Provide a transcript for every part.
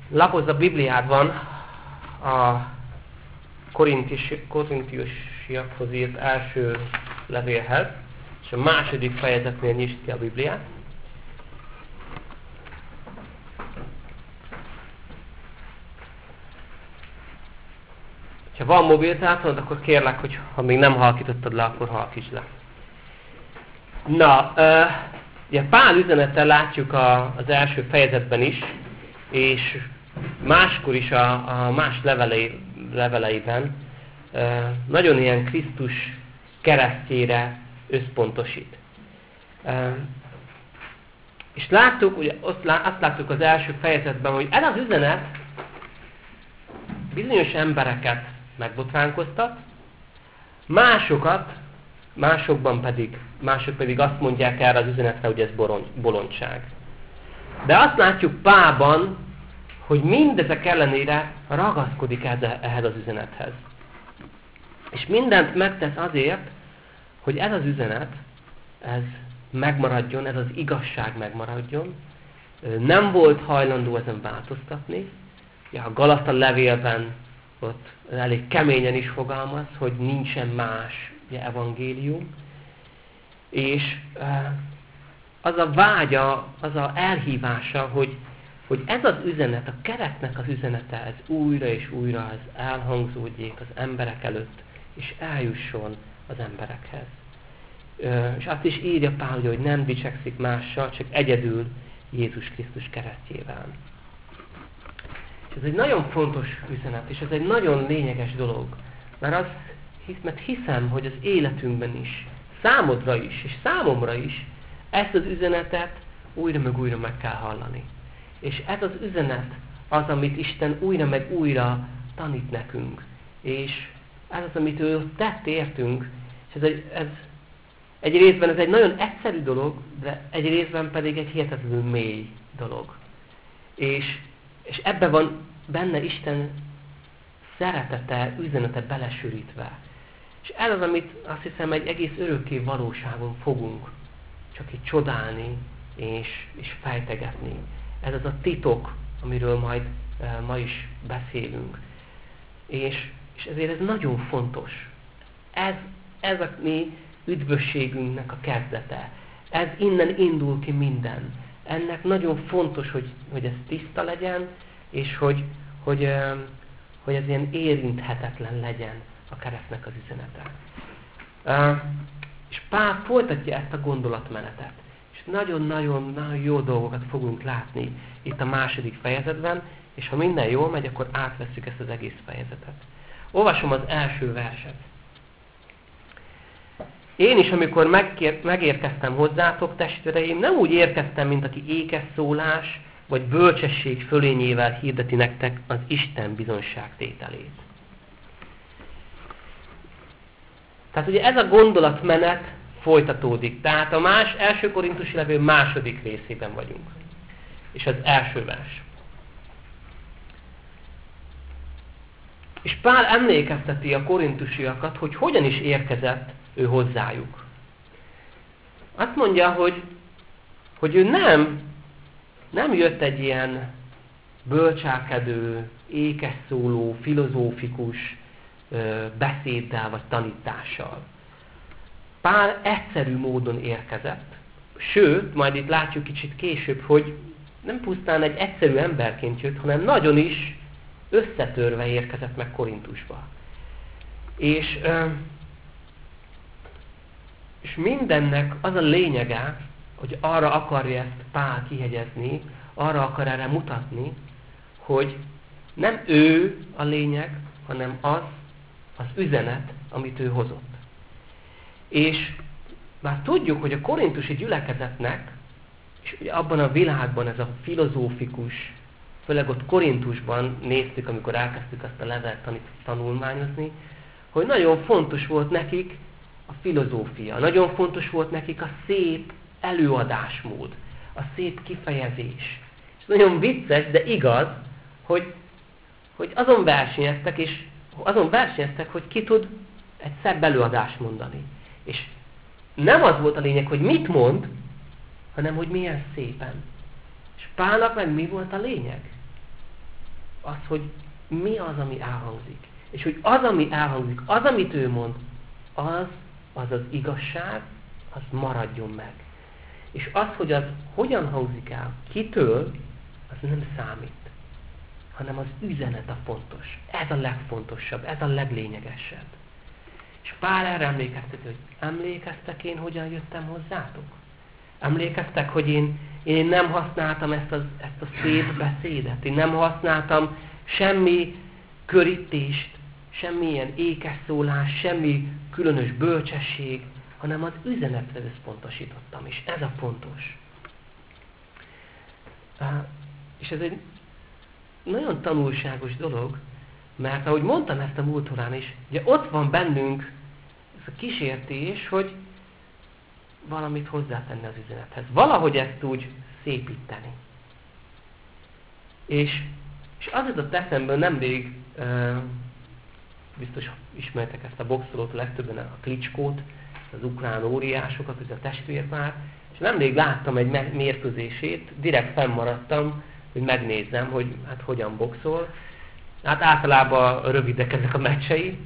lapozz a Bibliádban a korintiusokhoz írt első levélhez, és a második fejezetnél nyisd ki a Bibliát. Ha van mobiltelefonod, akkor kérlek, hogy ha még nem halkítottad le, akkor halkítsd le. Na, ugye Pál üzenete látjuk az első fejezetben is, és máskor is a más leveleiben nagyon ilyen Krisztus keresztjére összpontosít. És láttuk, ugye azt láttuk az első fejezetben, hogy ez az üzenet bizonyos embereket megbotránkoztat, mások pedig azt mondják erre az üzenetre, hogy ez bolondság. De azt látjuk Pálban, hogy mindezek ellenére ragaszkodik ehhez az üzenethez. És mindent megtesz azért, hogy ez az üzenet, ez megmaradjon, ez az igazság megmaradjon. Nem volt hajlandó ezen változtatni. A Galata levélben ott elég keményen is fogalmaz, hogy nincsen más evangélium. És az a vágya, az a elhívása, hogy ez az üzenet, a keretnek az üzenete, ez újra és újra ez elhangzódjék az emberek előtt, és eljusson az emberekhez. És azt is írja Pál, hogy nem dicsekszik mással, csak egyedül Jézus Krisztus keresztjével. És ez egy nagyon fontos üzenet, és ez egy nagyon lényeges dolog. Mert hiszem, hogy az életünkben is, számodra is, és számomra is ezt az üzenetet újra meg újra meg kell hallani. És ez az üzenet az, amit Isten újra meg újra tanít nekünk. És ez az, amit ő tett értünk, és ez egy részben ez egy nagyon egyszerű dolog, de egy részben pedig egy hihetetlenül mély dolog. És ebben van benne Isten szeretete, üzenete belesűrítve. És ez az, amit azt hiszem egy egész örökké valóságon fogunk csak így csodálni és fejtegetni. Ez az a titok, amiről majd ma is beszélünk. És ezért ez nagyon fontos. Ez a mi üdvösségünknek a kezdete. Ez innen indul ki minden. Ennek nagyon fontos, hogy ez tiszta legyen, és hogy ez ilyen érinthetetlen legyen a keresztnek az üzenete. És Pál folytatja ezt a gondolatmenetet. És nagyon-nagyon jó dolgokat fogunk látni itt a második fejezetben, és ha minden jól megy, akkor átvesszük ezt az egész fejezetet. Olvasom az első verset. Én is, amikor megérkeztem hozzátok, testvéreim, nem úgy érkeztem, mint aki ékes szólás, vagy bölcsesség fölényével hirdeti nektek az Isten bizonságtételét. Tehát ugye ez a gondolatmenet folytatódik. Tehát a első korintusi levél második részében vagyunk. És az első vers. És Pál emlékezteti a korintusiakat, hogy hogyan is érkezett ő hozzájuk. Azt mondja, hogy ő nem jött egy ilyen bölcselkedő, ékes szóló, filozófikus beszéddel vagy tanítással. Pál egyszerű módon érkezett, sőt, majd itt látjuk kicsit később, hogy nem pusztán egy egyszerű emberként jött, hanem nagyon is összetörve érkezett meg Korintusba. És mindennek az a lényege, hogy arra akarja ezt Pál kihegyezni, arra akar erre mutatni, hogy nem ő a lényeg, hanem az üzenet, amit ő hozott. És már tudjuk, hogy a korintusi gyülekezetnek, és ugye abban a világban ez a filozófikus, főleg ott Korintusban néztük, amikor elkezdtük azt a levelet tanulmányozni, hogy nagyon fontos volt nekik a filozófia, nagyon fontos volt nekik a szép előadásmód, a szép kifejezés. És nagyon vicces, de igaz, hogy azon versenyeztek, hogy ki tud egy szebb előadást mondani. És nem az volt a lényeg, hogy mit mond, hanem hogy milyen szépen. És Pálnak meg mi volt a lényeg? az, hogy mi az, ami elhangzik. És hogy az, ami elhangzik, az, amit ő mond, az igazság, az maradjon meg. És az, hogy az hogyan hangzik el, kitől, az nem számít. Hanem az üzenet a fontos. Ez a legfontosabb, ez a leglényegesebb. És Pál erre emlékeztet, hogy emlékeztek én, hogyan jöttem hozzátok? Emlékeztek, hogy én nem használtam ezt a szép beszédet. Én nem használtam semmi körítést, semmilyen ékesszólás, semmi különös bölcsesség, hanem az üzenetre összpontosítottam, és ez a fontos. És ez egy nagyon tanulságos dolog, mert ahogy mondtam ezt a múltorán is, ugye ott van bennünk ez a kísértés, hogy valamit hozzátenni az üzenethez. Valahogy ezt úgy szépíteni. És az jutott eszemből nemrég, biztos ismertek ezt a boxolót, a legtöbben a Klitschkót, az ukrán óriásokat, ez a testvérpár, és nemrég láttam egy mérkőzését, direkt fennmaradtam, hogy megnézzem, hogy hát hogyan boxol. Hát általában rövidek ezek a meccsei.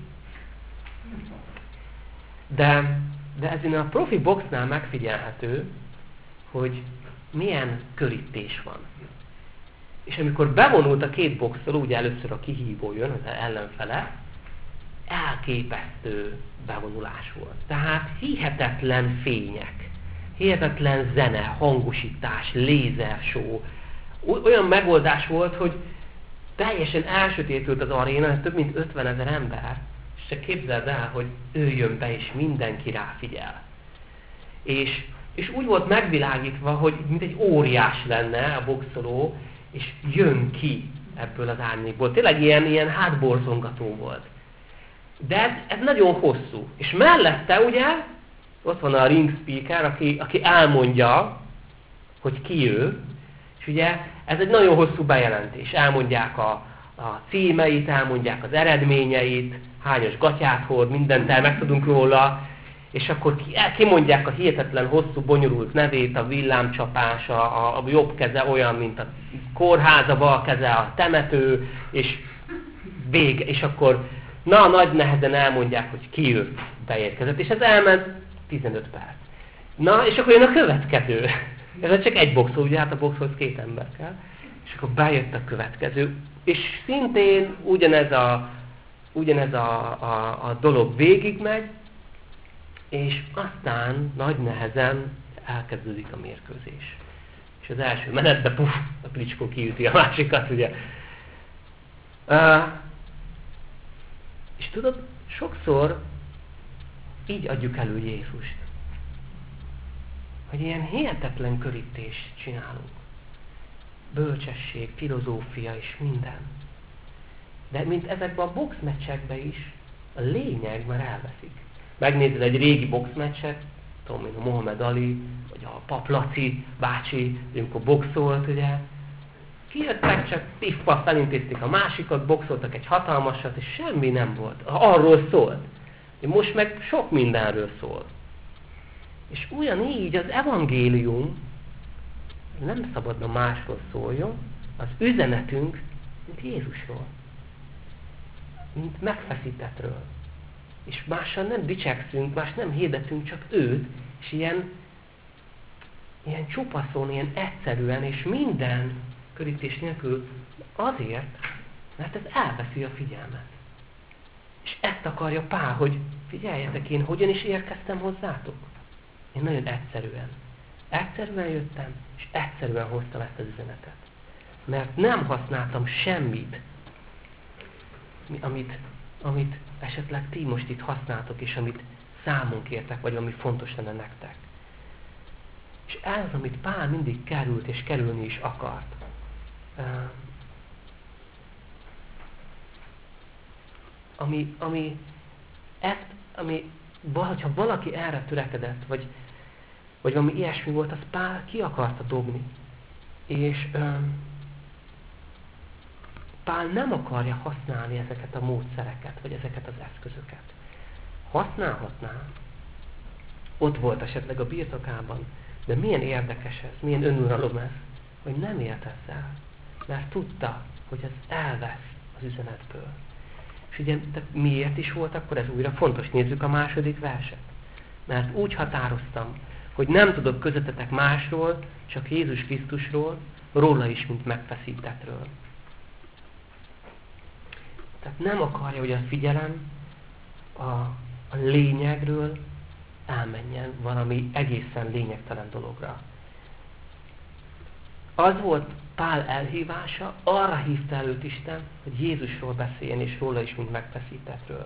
De ezen a profi boxnál megfigyelhető, hogy milyen körítés van. És amikor bevonult a két boxoló, ugye először a kihívó jön, az ellenfele, elképesztő bevonulás volt. Tehát hihetetlen fények, hihetetlen zene, hangosítás, lézershow. Olyan megoldás volt, hogy teljesen elsötétült az aréna, több mint 50 000 ember, és csak képzeld el, hogy ő jön be, és mindenki ráfigyel. És úgy volt megvilágítva, hogy mint egy óriás lenne a boxoló, és jön ki ebből az árnyékból. Tényleg ilyen hátborzongató volt. De ez nagyon hosszú. És mellette ugye, ott van a ring speaker, aki elmondja, hogy ki ő, és ugye ez egy nagyon hosszú bejelentés. Elmondják a címeit, elmondják az eredményeit, hányos gatyát hord, mindent megtudunk róla, és akkor kimondják a hihetetlen hosszú, bonyolult nevét, a villámcsapás, a jobb keze olyan, mint a kórház, a bal keze a temető, és vége. És akkor nagy nehezen elmondják, hogy ki ő beérkezett, és ez elment 15 perc. Na, és akkor jön a következő. Ez csak egy boxoló, ugye hát a boxhoz 2 ember kell. És akkor bejött a következő. És szintén ugyanez a dolog végigmegy, és aztán nagy nehezen elkezdődik a mérkőzés. És az első menetben a Klitschko kiüti a másikat, ugye. És tudod, sokszor így adjuk elő Jézust. Hogy ilyen hihetetlen körítést csinálunk. Bölcsesség, filozófia és minden. De mint ezekben a boxmeccsekben is, a lényeg már elveszik. Megnézed egy régi boxmeccset, tudom én, a Mohamed Ali, vagy a Pap Laci bácsi, amikor boxolt, ugye. Kijöttek, csak piff-paff elintézték a másikat, boxoltak egy hatalmasat, és semmi nem volt. Arról szólt. Most meg sok mindenről szól. És ugyanígy az evangélium nem szabadna másról szóljon, az üzenetünk, mint Jézusról. Mint megfeszítettről. És mással nem dicsekszünk, más nem hirdetünk, csak őt, és ilyen csupaszon, ilyen egyszerűen, és minden körítés nélkül azért, mert ez elveszi a figyelmet. És ezt akarja Pál, hogy figyeljetek, én hogyan is érkeztem hozzátok. Én nagyon egyszerűen jöttem, és egyszerűen hoztam ezt az üzenetet. Mert nem használtam semmit, amit esetleg ti most itt használtok, és amit számon kértek, vagy ami fontos lenne nektek. És ez, amit Pál mindig került, és kerülni is akart. Ha valaki erre törekedett, vagy valami ilyesmi volt, az Pál ki akarta dobni. És Pál nem akarja használni ezeket a módszereket, vagy ezeket az eszközöket. Használhatná. Ott volt esetleg a birtokában, de milyen érdekes ez, milyen önuralom ez, hogy nem élt ezzel. mert tudta, hogy ez elvesz az üzenetből. És ugye miért is volt akkor ez újra fontos? Nézzük a második verset. Mert úgy határoztam, hogy nem tudok közöttetek másról, csak Jézus Krisztusról, róla is, mint megfeszítettről. Tehát nem akarja, hogy a figyelem a lényegről elmenjen valami egészen lényegtelen dologra. Az volt Pál elhívása, arra hívta előtt Isten, hogy Jézusról beszéljen, és róla is, mint megfeszítettről.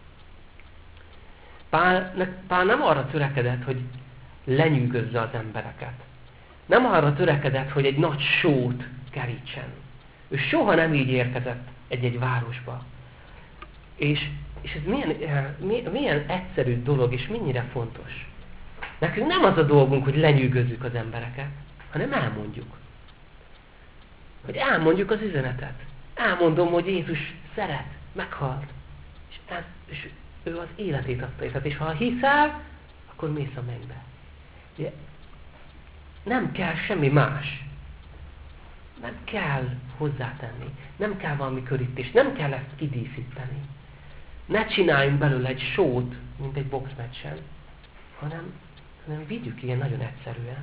Pál nem arra törekedett, hogy lenyűgözze az embereket. Nem arra törekedett, hogy egy nagy sót kerítsen. Ő soha nem így érkezett egy-egy városba. És ez milyen egyszerű dolog, és mennyire fontos. Nekünk nem az a dolgunk, hogy lenyűgözzük az embereket, hanem elmondjuk. Hogy elmondjuk az üzenetet. Elmondom, hogy Jézus szeret, meghalt. És ő az életét adta érted. És ha hiszel, akkor mész a mennybe. Ugye, nem kell semmi más. Nem kell hozzátenni. Nem kell valami körítés. Nem kell ezt kidíszíteni. Ne csináljunk belőle egy sót, mint egy boxmeccsen, hanem vigyük ilyen nagyon egyszerűen.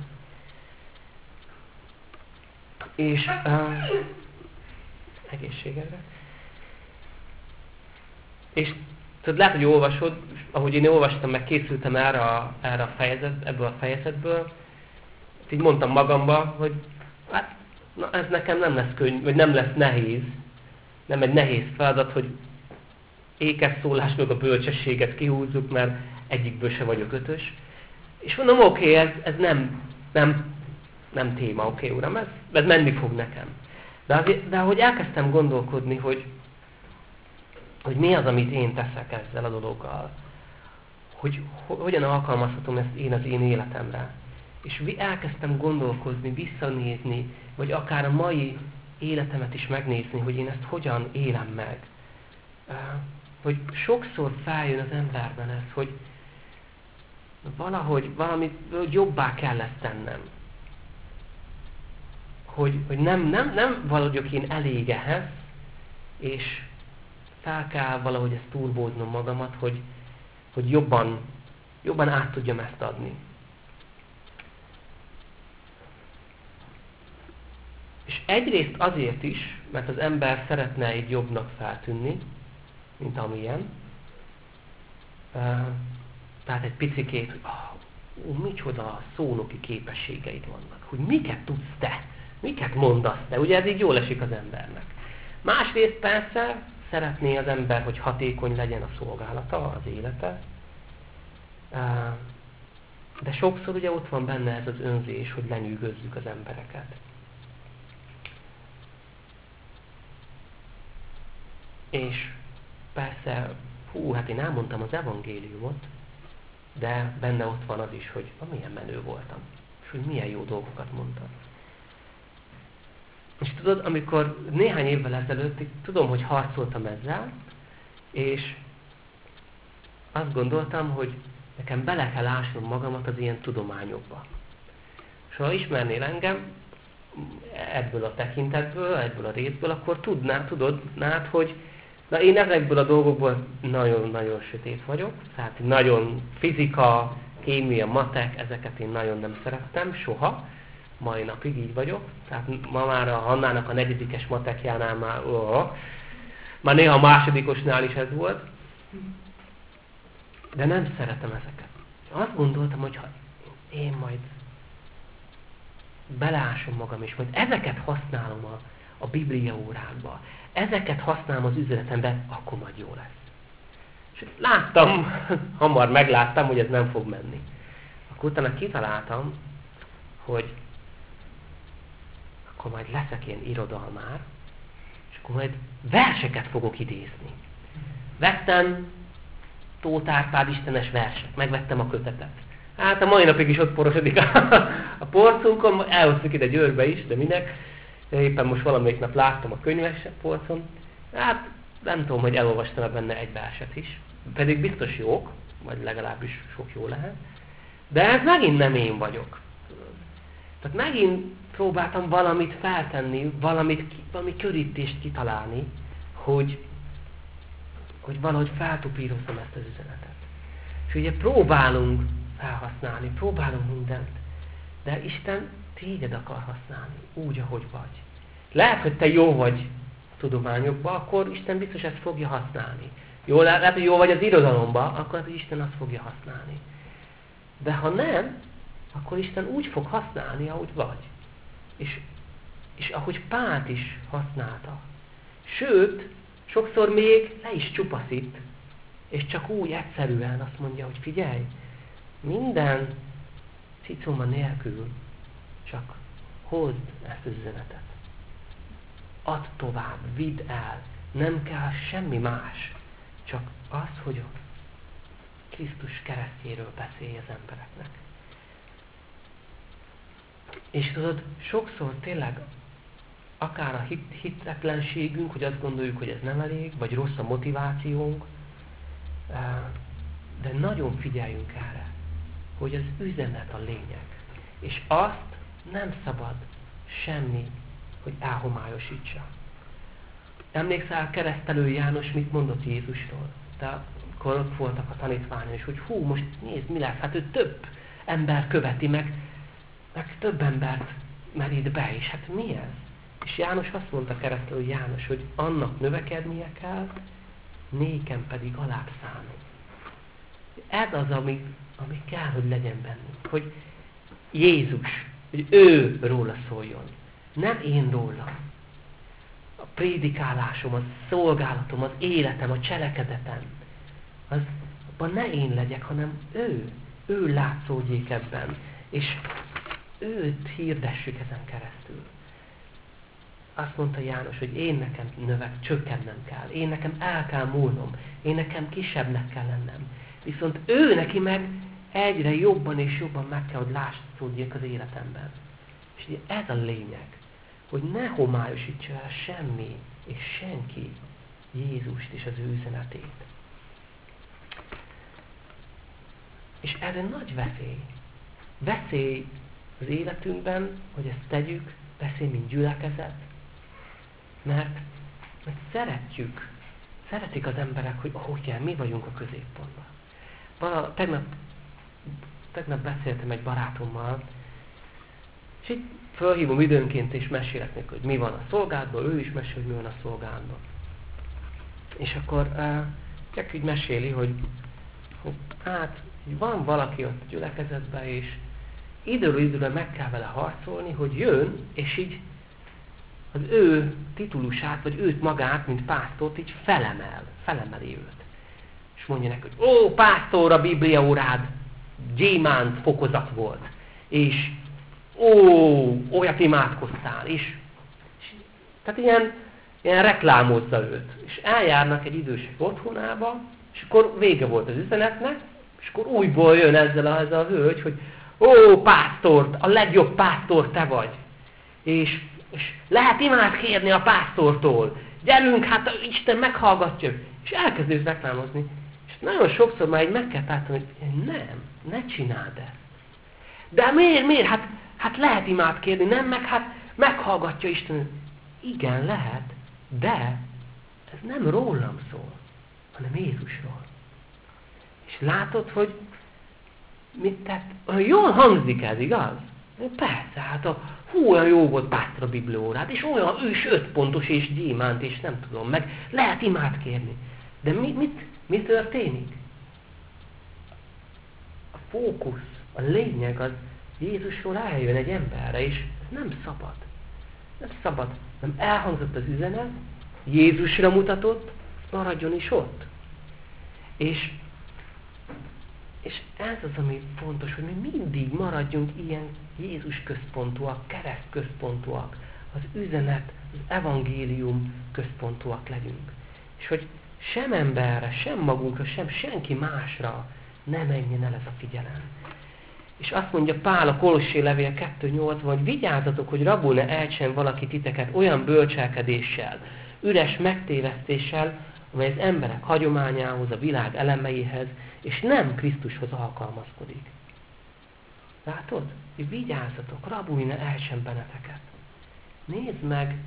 És egészségedre. És tudod, lehet, hogy olvasod, ahogy én olvastam, meg készültem ebből a fejezetből, így mondtam magamba, hogy hát, ez nekem nem lesz könnyű, vagy nem lesz nehéz, nem egy nehéz feladat, hogy ékes szólás meg a bölcsességet kihúzzuk, mert egyikből se vagyok ötös. És mondom, oké, ez nem téma, oké, uram, ez menni fog nekem. De ahogy elkezdtem gondolkodni, hogy mi az, amit én teszek ezzel a dologgal, hogy hogyan alkalmazhatom ezt én az én életemre. És elkezdtem gondolkozni, visszanézni, vagy akár a mai életemet is megnézni, hogy én ezt hogyan élem meg. Hogy sokszor feljön az emberben ez, hogy valami jobbá kell ezt tennem. Hogy nem vagyok én elég ehhez, és fel kell valahogy ezt turbóznom magamat, hogy jobban át tudjam ezt adni. És egyrészt azért is, mert az ember szeretne egy jobbnak feltűnni, mint amilyen. Tehát egy picikét, hogy micsoda szónoki képességeid vannak. Hogy miket tudsz te? Miket mondasz te? Ugye ez így jól esik az embernek. Másrészt persze szeretné az ember, hogy hatékony legyen a szolgálata, az élete. De sokszor ugye ott van benne ez az önzés, hogy lenyűgözzük az embereket. És persze, hát én elmondtam az evangéliumot, de benne ott van az is, hogy milyen menő voltam, és hogy milyen jó dolgokat mondtam. És tudod, amikor néhány évvel ezelőtt, tudom, hogy harcoltam ezzel, és azt gondoltam, hogy nekem bele kell ásnom magamat az ilyen tudományokba. És ha ismernél engem ebből a tekintetből, ebből a részből, akkor tudnád, hogy na én ezekből a dolgokból nagyon-nagyon sötét vagyok, tehát nagyon fizika, kémia, matek, ezeket én nagyon nem szerettem, soha. Mai napig így vagyok, tehát ma már a Hannának a 4. matekjánál már néha a másodikosnál is ez volt, de nem szeretem ezeket. Azt gondoltam, hogy ha én majd beleásom magam, és majd ezeket használom a Biblia órákba, ezeket használom az üzenetemben, akkor majd jó lesz. És hamar megláttam, hogy ez nem fog menni. Akkor utána kitaláltam, hogy akkor majd leszek ilyen irodalmár, és akkor majd verseket fogok idézni. Vettem Tóth Árpád istenes verset, megvettem a kötetet. Hát a mai napig is ott porosodik a polcunkon, elhoztuk ide Győrbe is, de minek. Éppen most valamelyik nap láttam a könyves polcon. Hát nem tudom, hogy elolvastam benne egy verset is. Pedig biztos jók, vagy legalábbis sok jó lehet. De ez megint nem én vagyok. Tehát megint próbáltam valamit feltenni, valami körítést kitalálni, hogy valahogy feltupírozzam ezt az üzenetet. És ugye próbálunk felhasználni, próbálunk mindent, de Isten téged akar használni, úgy, ahogy vagy. Lehet, hogy te jó vagy a tudományokban, akkor Isten biztos ezt fogja használni. Lehet, hogy jó vagy az irodalomban, akkor az Isten azt fogja használni. De ha nem, akkor Isten úgy fog használni, ahogy vagy. És ahogy Pált is használta. Sőt, sokszor még le is csupaszít, és csak úgy egyszerűen azt mondja, hogy figyelj, minden cicoma nélkül csak hozd ezt az üzenetet. Add tovább, vidd el, nem kell semmi más, csak az, hogy a Krisztus keresztjéről beszélj az embereknek. És tudod, sokszor tényleg akár a hitetlenségünk, hogy azt gondoljuk, hogy ez nem elég, vagy rossz a motivációnk, de nagyon figyeljünk erre, hogy az üzenet a lényeg. És azt nem szabad semmi, hogy elhomályosítsa. Emlékszel, keresztelő János mit mondott Jézusról? De akkor ott voltak a tanítványok, és hogy hú, most nézd, mi lesz? Hát ő több ember követi, meg több embert merít be, és hát mi ez? És János azt mondta, keresztelő János, hogy annak növekednie kell, nékem pedig alább szállni. Ez az, ami kell, hogy legyen bennünk. Hogy Jézus, hogy ő róla szóljon. Nem én rólam. A prédikálásom, a szolgálatom, az életem, a cselekedetem, abban ne én legyek, hanem ő. Ő látszódjék ebben. És őt hirdessük ezen keresztül. Azt mondta János, hogy én nekem csökkennem kell. Én nekem el kell múlnom. Én nekem kisebbnek kell lennem. Viszont ő neki meg egyre jobban és jobban meg kell, hogy látszódjék az életemben. És ugye ez a lényeg, hogy ne homályosítsa el semmi és senki Jézust és az ő üzenetét. És ez egy nagy veszély. Veszély az életünkben, hogy ezt tegyük, veszély, mint gyülekezet, mert szeretik az emberek, hogy igen, mi vagyunk a középpontban. Tegnap beszéltem egy barátommal, és így fölhívom időnként, és mesélek neki, hogy mi van a szolgálatban, ő is mesél, hogy mi van a szolgálatban. És akkor csak így meséli, hogy hát van valaki ott a gyülekezetben, és időről időre meg kell vele harcolni, hogy jön, és így az ő titulusát, vagy őt magát, mint pásztort, így felemeli őt. És mondja neki, hogy ó, pásztor, a Biblia órád gyémánt fokozat volt, és olyat imádkoztál, és tehát ilyen reklámozza őt. És eljárnak egy idősek otthonába, és akkor vége volt az üzenetnek, és akkor újból jön ezzel a hölgy, hogy ó, pásztor, a legjobb pásztor te vagy. És lehet imád kérni a pásztortól. Gyerünk, hát Isten meghallgatja. És elkezd őt reklámozni. És nagyon sokszor már így meg kell tartani, hogy nem, ne csináld ezt. De miért? Hát lehet imád kérni, nem? Hát meghallgatja Isten. Igen, lehet, de ez nem rólam szól, hanem Jézusról. És látod, hogy mit tett? Jól hangzik ez, igaz? Persze, hát olyan jó volt pásztor a bibliórát, és olyan ős 5 pontos és gyémánt, és nem tudom, meg lehet imád kérni. De mi történik? A fókusz, a lényeg az Jézusról eljön egy emberre, és ez nem szabad. Nem szabad. Nem elhangzott az üzenet, Jézusra mutatott, maradjon is ott. És ez az, ami fontos, hogy mi mindig maradjunk ilyen Jézus központúak, kereszt központúak, az üzenet, az evangélium központúak legyünk. És hogy sem emberre, sem magunkra, sem senki másra ne menjen el ez a figyelem. És azt mondja Pál a Kolossé levél 2.8-ban, hogy vigyázzatok, hogy rabul ne ejtsen valaki titeket olyan bölcselkedéssel, üres megtévesztéssel, amely az emberek hagyományához, a világ elemeihez, és nem Krisztushoz alkalmazkodik. Látod? Vigyázzatok, rabulj ne elsen benneteket. Nézd meg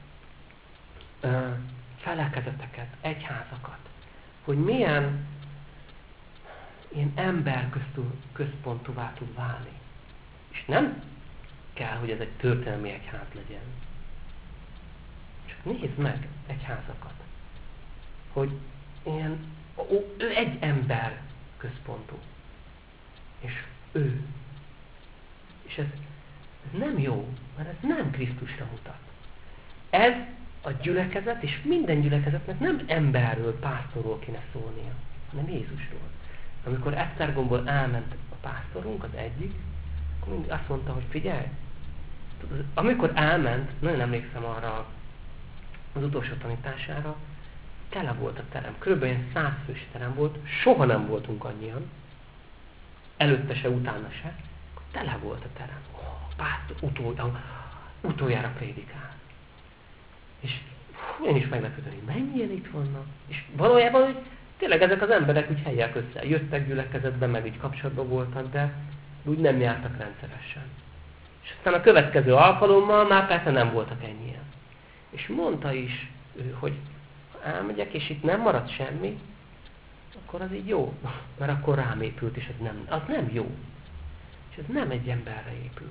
felekezeteket, egyházakat, hogy milyen ilyen emberközpontúvá tud válni. És nem kell, hogy ez egy történelmi egyház legyen. Csak nézd meg egyházakat, hogy ő egy ember központú. És ő. És ez nem jó, mert ez nem Krisztusra mutat. Ez a gyülekezet, és minden gyülekezetnek nem emberről, pásztorról kéne szólnia, hanem Jézusról. Amikor Esztergomból elment a pásztorunk, az egyik, akkor mindig azt mondta, hogy figyelj, amikor elment, nagyon emlékszem arra az utolsó tanítására, tele volt a terem. Körülbelül 100 fős terem volt, soha nem voltunk annyian, előtte se, utána se, akkor tele volt a terem. A pásztor utoljára prédikál. És én is meglepődöm, hogy mennyien itt vannak. És valójában, hogy tényleg ezek az emberek úgy helyek össze. Jöttek gyülekezetbe, meg így kapcsolatban voltak, de úgy nem jártak rendszeresen. És aztán a következő alkalommal már persze nem voltak ennyien. És mondta is ő, hogy ha elmegyek, és itt nem marad semmi, akkor az így jó. Mert akkor rám épült, és az nem jó. És ez nem egy emberre épül.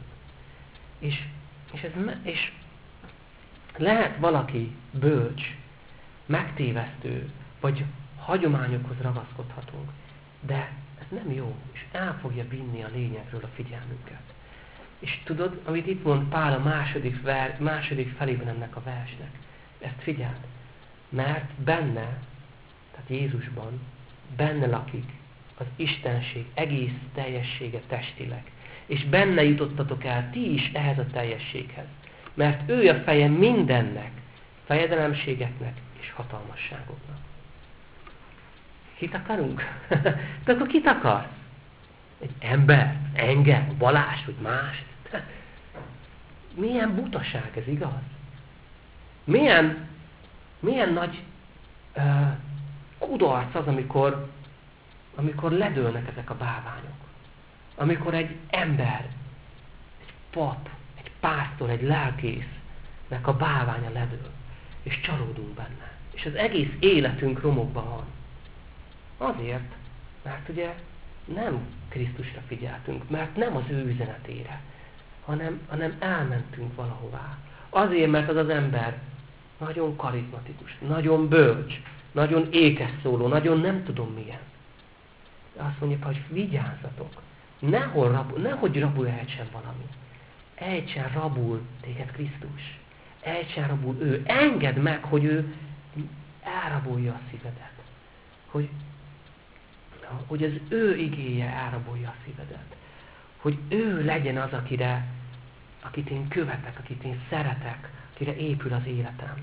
És lehet valaki bölcs, megtévesztő, vagy hagyományokhoz ragaszkodhatunk, de ez nem jó, és el fogja vinni a lényegről a figyelmünket. És tudod, amit itt mond Pál a második felében ennek a versnek, ezt figyeld, mert benne, tehát Jézusban, benne lakik az Istenség egész teljessége testileg, és benne jutottatok el ti is ehhez a teljességhez, mert ő a feje mindennek, fejedelemségeknek és hatalmasságoknak. Kit akarunk? De akkor kit akarsz? Egy embert? Engem? Balást? Vagy mást? Milyen butaság ez, igaz? Milyen nagy kudarc az, amikor ledőlnek ezek a bálványok. Amikor egy ember, egy pap, egy pásztor, egy lelkésznek a bálványa ledől, és csalódunk benne. És az egész életünk romokban van. Azért, mert ugye nem Krisztusra figyeltünk, mert nem az ő üzenetére, hanem elmentünk valahová. Azért, mert az ember nagyon karizmatikus, nagyon bölcs, nagyon ékes szóló, nagyon nem tudom milyen. De azt mondja, hogy vigyázzatok, nehogy rabul ejtsen valami. Ejtsen rabul téged Krisztus. Ejtsen rabul ő. Engedd meg, hogy ő elrabolja a szívedet. Hogy az ő igéje elrabolja a szívedet. Hogy ő legyen az, akit én követek, akit én szeretek, akire épül az életem.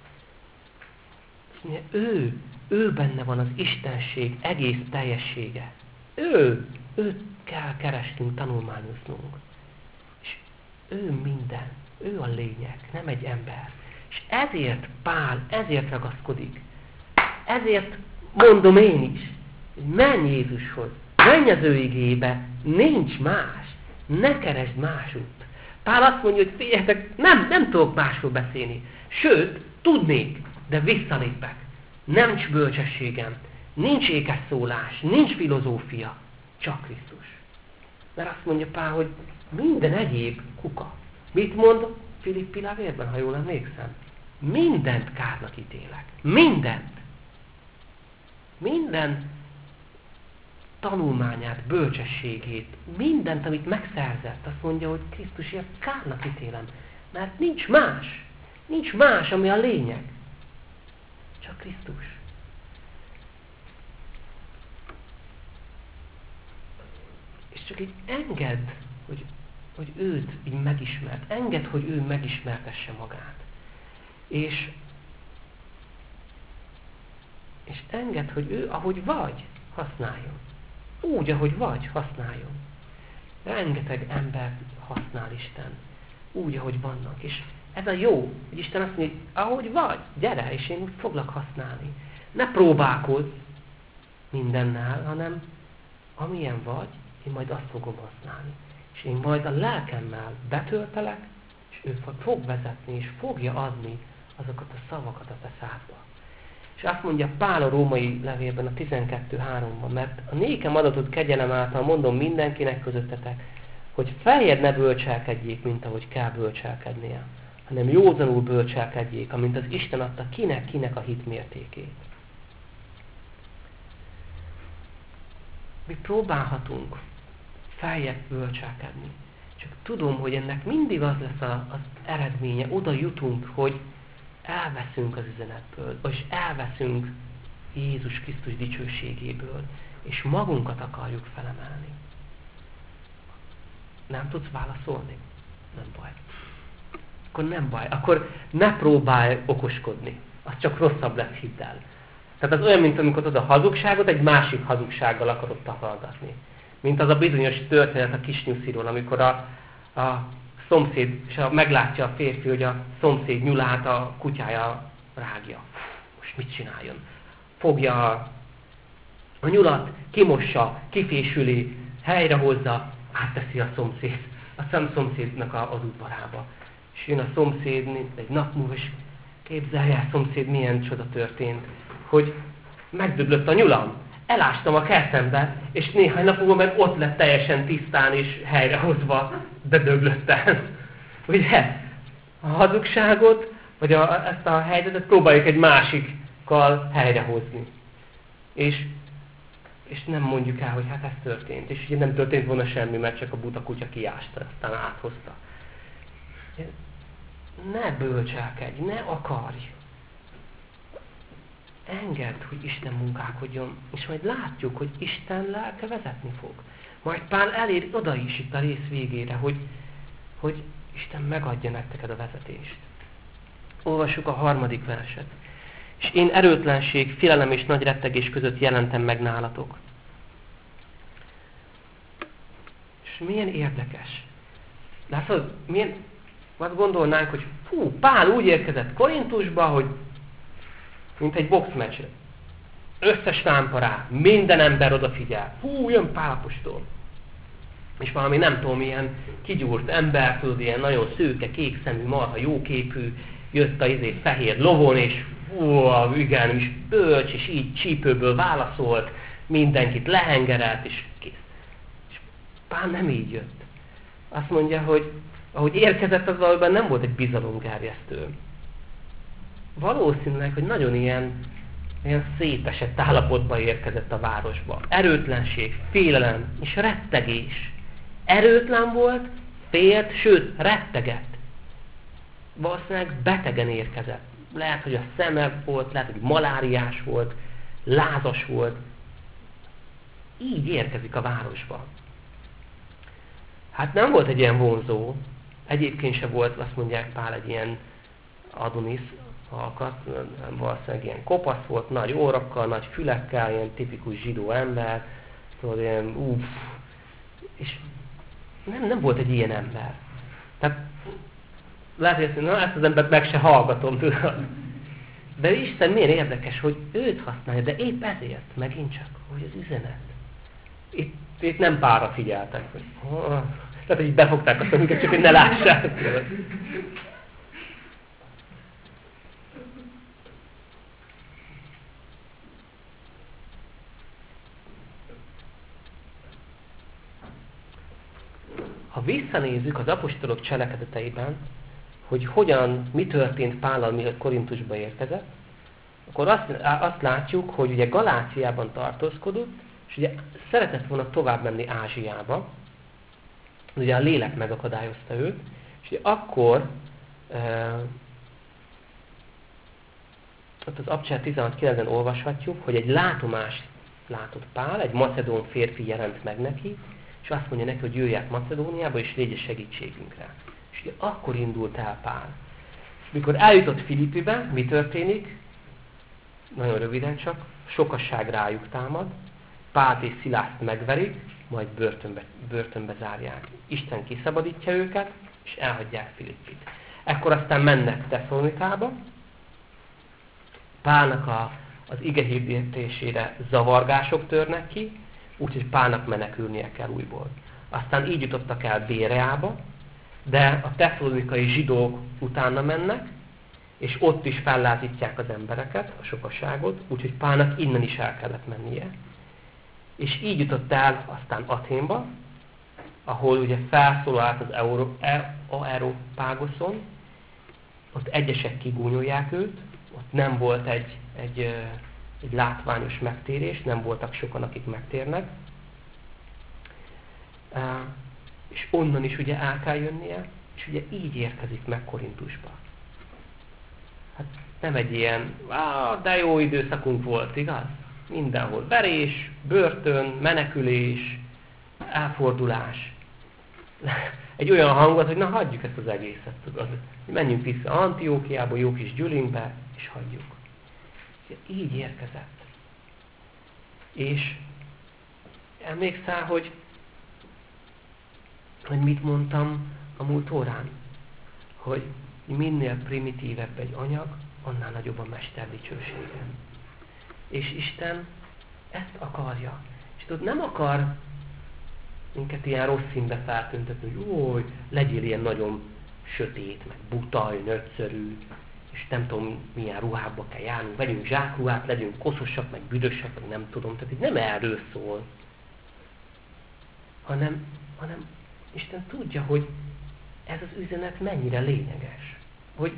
Azt mondja, ő benne van az Istenség egész teljessége. Őt kell keresnünk, tanulmányoznunk. És ő minden, ő a lényeg, nem egy ember. És ezért Pál, ezért ragaszkodik. Ezért mondom én is, hogy menj Jézushoz, menj az ő igébe, nincs más, ne keresd másút. Pál azt mondja, hogy figyeljetek, nem tudok másról beszélni. Sőt, tudnék, de visszalépek. Nincs bölcsességem, nincs ékes szólás, nincs filozófia, csak Krisztus. Mert azt mondja Pál, hogy minden egyéb kuka. Mit mond Filippi levélben, ha jól emlékszem? Mindent kárnak ítélek. Mindent. Minden tanulmányát, bölcsességét, mindent, amit megszerzett, azt mondja, hogy Krisztusért kárnak ítélem. Mert nincs más. Nincs más, ami a lényeg. Csak Krisztus. És csak így engedd, hogy őt így megismert. Engedd, hogy ő megismertesse magát. És engedd, hogy ő, ahogy vagy, használjon. Úgy, ahogy vagy, használjon. Rengeteg embert használ Isten. Úgy, ahogy vannak. És ez a jó, hogy Isten azt mondja, ahogy vagy, gyere, és én úgy foglak használni. Ne próbálkozz mindennel, hanem amilyen vagy, én majd azt fogom használni. és én majd a lelkemmel betöltelek, és ő fog vezetni, és fogja adni azokat a szavakat a te szádba. És azt mondja Pál a római levélben, a 12.3-ban, mert a nékem adatot kegyelem által mondom mindenkinek közöttetek, hogy feljebb ne bölcselkedjék, mint ahogy kell bölcselkednie, hanem józanul bölcselkedjék, amint az Isten adta kinek a hit mértékét. Mi próbálhatunk feljebb bölcselkedni. Csak tudom, hogy ennek mindig az lesz az eredménye, oda jutunk, hogy elveszünk az üzenetből, és elveszünk Jézus Krisztus dicsőségéből, és magunkat akarjuk felemelni. Nem tudsz válaszolni? Nem baj. Akkor nem baj. Akkor ne próbálj okoskodni. Az csak rosszabb lesz, hidd el. Tehát az olyan, mint amikor tudod a hazugságot egy másik hazugsággal akarod takargatni. Mint az a bizonyos történet a kisnyusziról, amikor a szomszéd, és meglátja a férfi, hogy a szomszéd nyulát a kutyája rágja. Most mit csináljon? Fogja a nyulat, kimossa, kifésüli, helyrehozza, átteszi a szomszédnak az udvarába. És jön a szomszéd egy nap múlva, és képzelje el, szomszéd, milyen csoda történt, hogy megdöglött a nyulam. Elástam a kertembe, és néhány nap múlva meg ott lett teljesen tisztán és helyrehozva, de döglött el. Ugye? A hazugságot, vagy ezt a helyzetet próbáljuk egy másikkal helyrehozni. És nem mondjuk el, hogy hát ez történt. És ugye nem történt volna semmi, mert csak a buta kutya kiásta, aztán áthozta. Ne bölcselkedj, ne akarj. Engedd, hogy Isten munkálkodjon, és majd látjuk, hogy Isten lelke vezetni fog. Majd Pál elér oda is itt a rész végére, hogy Isten megadja nektek a vezetést. Olvassuk a 3. verset. És én erőtlenség, félelem és nagy rettegés között jelentem meg nálatok. És milyen érdekes. Látod, azt gondolnánk, hogy Pál úgy érkezett Korintusba, hogy mint egy boxmeccsre. Összes lámpa rá, minden ember odafigyel. Jön Pál apostol. És valami nem tudom, ilyen kigyúrt ember, tudod, ilyen nagyon szőke, kékszemű, marha jóképű, jött a fehér lovon, és igen, és bölcs, és így csípőből válaszolt, mindenkit lehengerelt, és kész. És Pál nem így jött. Azt mondja, hogy ahogy érkezett, az valóban nem volt egy bizalomgerjesztő. Valószínűleg, hogy nagyon ilyen szétesett állapotban érkezett a városba. Erőtlenség, félelem és rettegés. Erőtlen volt, félt, sőt, rettegett. Valószínűleg betegen érkezett. Lehet, hogy a szeme volt, lehet, hogy maláriás volt, lázas volt. Így érkezik a városba. Hát nem volt egy ilyen vonzó. Egyébként se volt, azt mondják Pál, egy ilyen Adonis alkat, valószínűleg ilyen kopasz volt, nagy órakkal, nagy fülekkel, ilyen tipikus zsidó ember, tudod, ilyen és nem volt egy ilyen ember. Tehát lehet, hogy ezt az embert meg se hallgatom, tudod. De Isten milyen érdekes, hogy őt használja, de épp ezért megint csak, hogy az üzenet. Itt nem Pálra figyeltek, hogy tehát, hogy befogták a szemünket, csak hogy ne lássák. Ha visszanézzük az apostolok cselekedeteiben, hogy mi történt Pállal, mielőtt Korintusba érkezett, akkor azt látjuk, hogy ugye Galáciában tartózkodott, és ugye szeretett volna tovább menni Ázsiába, ugye a lélek megakadályozta őt, és ugye akkor ott az Apostolok 16:9-ben olvashatjuk, hogy egy látomást látott Pál, egy macedón férfi jelent meg neki, és azt mondja neki, hogy jöjj át Macedóniába, és légy segítségünkre. És ugye akkor indult el Pál. Mikor eljutott Filippibe, mi történik? Nagyon röviden csak, sokasság rájuk támad, Pált és Szilászt megverik, majd börtönbe zárják. Isten kiszabadítja őket, és elhagyják Filippit. Ekkor aztán mennek Tesszalonikába, Pálnak az ige hirdetésére zavargások törnek ki, úgyhogy Pálnak menekülnie kell újból. Aztán így jutottak el Béreába, de a tesszalonikai zsidók utána mennek, és ott is fellázítják az embereket, a sokaságot, úgyhogy Pálnak innen is el kellett mennie. És így jutott el aztán Athénba, ahol ugye felszólalt az Areopágoszon, ott egyesek kigúnyolják őt, ott nem volt egy látványos megtérés, nem voltak sokan, akik megtérnek. És onnan is ugye el kell jönnie, és ugye így érkezik meg Korintusba. Hát nem egy ilyen, de jó időszakunk volt, igaz? Mindenhol verés, börtön, menekülés, elfordulás. Egy olyan hangot, hogy na hagyjuk ezt az egészet, tudod. Menjünk vissza Antiókiába, jó kis Gyülinkbe, és hagyjuk. Így érkezett. És emlékszel, hogy mit mondtam a múlt órán? Hogy minél primitívebb egy anyag, annál nagyobb a mester dicsősége. És Isten ezt akarja. És tudod, nem akar minket ilyen rossz színbe feltüntetni, hogy új, legyél ilyen nagyon sötét, meg butaj, nögyszerű, és nem tudom, milyen ruhába kell járnunk, vegyünk zsákruhát, legyünk koszosak, meg büdösek, meg nem tudom. Tehát itt nem erről szól, hanem Isten tudja, hogy ez az üzenet mennyire lényeges. Hogy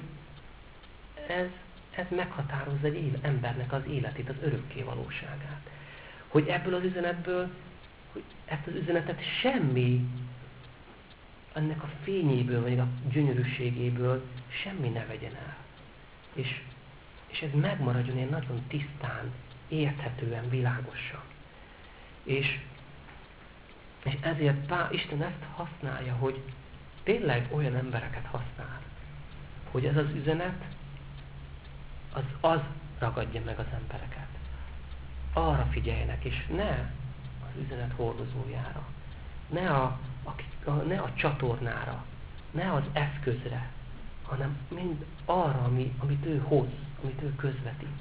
ez meghatározza egy embernek az életét, az örökké valóságát. Hogy ebből az üzenetből, hogy ezt az üzenetet semmi, ennek a fényéből, vagy a gyönyörűségéből semmi ne vegyen el. És ez megmaradjon ilyen nagyon tisztán, érthetően, világosan. És ezért Isten ezt használja, hogy tényleg olyan embereket használ, hogy ez az üzenet, az ragadja meg az embereket. Arra figyeljenek, és ne az üzenet hordozójára, ne a csatornára, ne az eszközre, hanem mind arra, amit ő hoz, amit ő közvetít.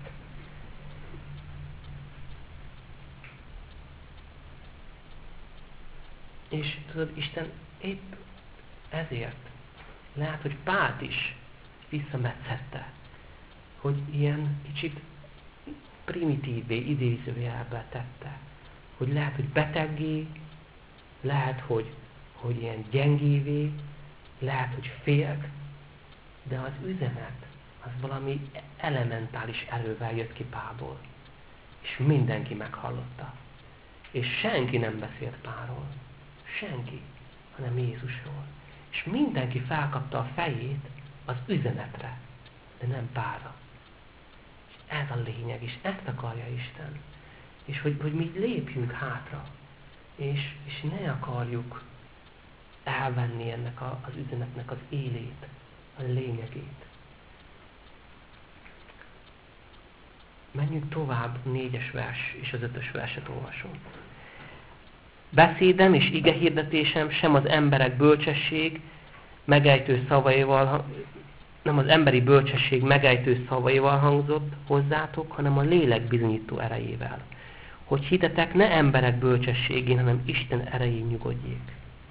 És tudod, Isten épp ezért lehet, hogy Pált is visszametszette, hogy ilyen kicsit primitívvé, idézőjelbe tette. Hogy lehet, hogy beteggé, lehet, hogy ilyen gyengévé, lehet, hogy félk, de az üzenet az valami elementális erővel jött ki Pálból. És mindenki meghallotta. És senki nem beszélt Pálról. Senki, hanem Jézusról. És mindenki felkapta a fejét az üzenetre, de nem Pálra. És ez a lényeg, és ezt akarja Isten. És hogy mi lépjünk hátra, és ne akarjuk elvenni ennek az üzenetnek az élét, a lényegét. Menjünk tovább, 4-es vers és az 5-ös verset olvasom. Beszédem és igehirdetésem sem az emberek bölcsesség megejtő szavaival, nem az emberi bölcsesség megejtő szavaival hangzott hozzátok, hanem a lélek bizonyító erejével. Hogy hitetek ne emberek bölcsességén, hanem Isten erején nyugodjék.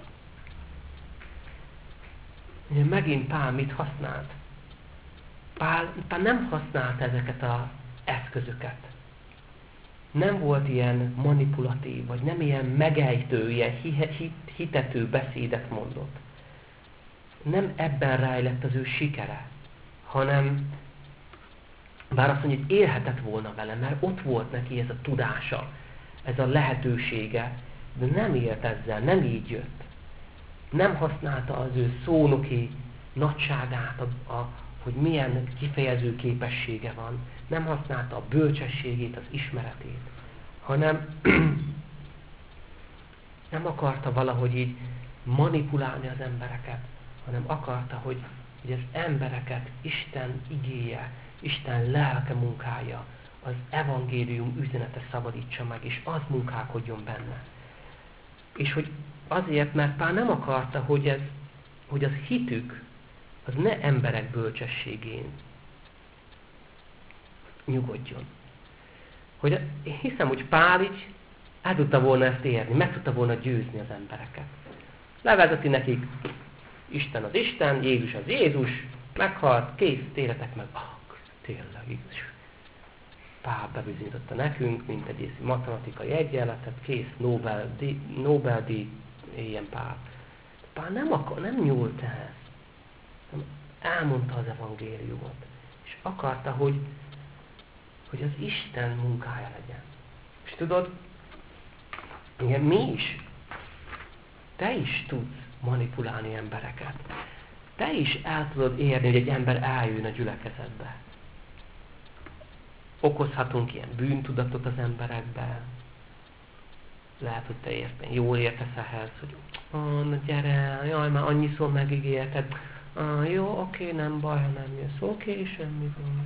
Ugye megint Pál mit használt? Pál nem használt ezeket az eszközöket. Nem volt ilyen manipulatív, vagy nem ilyen megejtő, ilyen hitető beszédet mondott. Nem ebben rejlett az ő sikere, hanem bár azt mondja, hogy élhetett volna vele, mert ott volt neki ez a tudása, ez a lehetősége, de nem élt ezzel, nem így jött. Nem használta az ő szónoki nagyságát, hogy milyen kifejező képessége van. Nem használta a bölcsességét, az ismeretét, hanem nem akarta valahogy így manipulálni az embereket, hanem akarta, hogy az embereket Isten igéje, Isten lelke munkája, az evangélium üzenete szabadítsa meg, és az munkálkodjon benne. És hogy azért, mert Pál nem akarta, hogy az hitük, az ne emberek bölcsességén nyugodjon. Hogy én hiszem, hogy Pál így el tudta volna ezt érni, meg tudta volna győzni az embereket. Levezeti nekik, Isten az Isten, Jézus az Jézus, meghalt, kész, térjetek meg. Tényleg, Jézus. Pál bebizonyította nekünk, mint egy matematikai egyenletet, kész, Nobel-díj, ilyen Pál. Pál nem nyúlt ehhez, hanem elmondta az evangéliumot, és akarta, hogy az Isten munkája legyen. És tudod, igen, mi is, te is tudsz manipulálni embereket. Te is el tudod érni, hogy egy ember eljön a gyülekezetbe. Okozhatunk ilyen bűntudatot az emberekbe. Lehet, hogy te jól értesz ehhez, hogy na gyere, jaj, már annyiszor megígérted. Jó, oké, nem baj, ha nem jössz. Oké, semmi baj.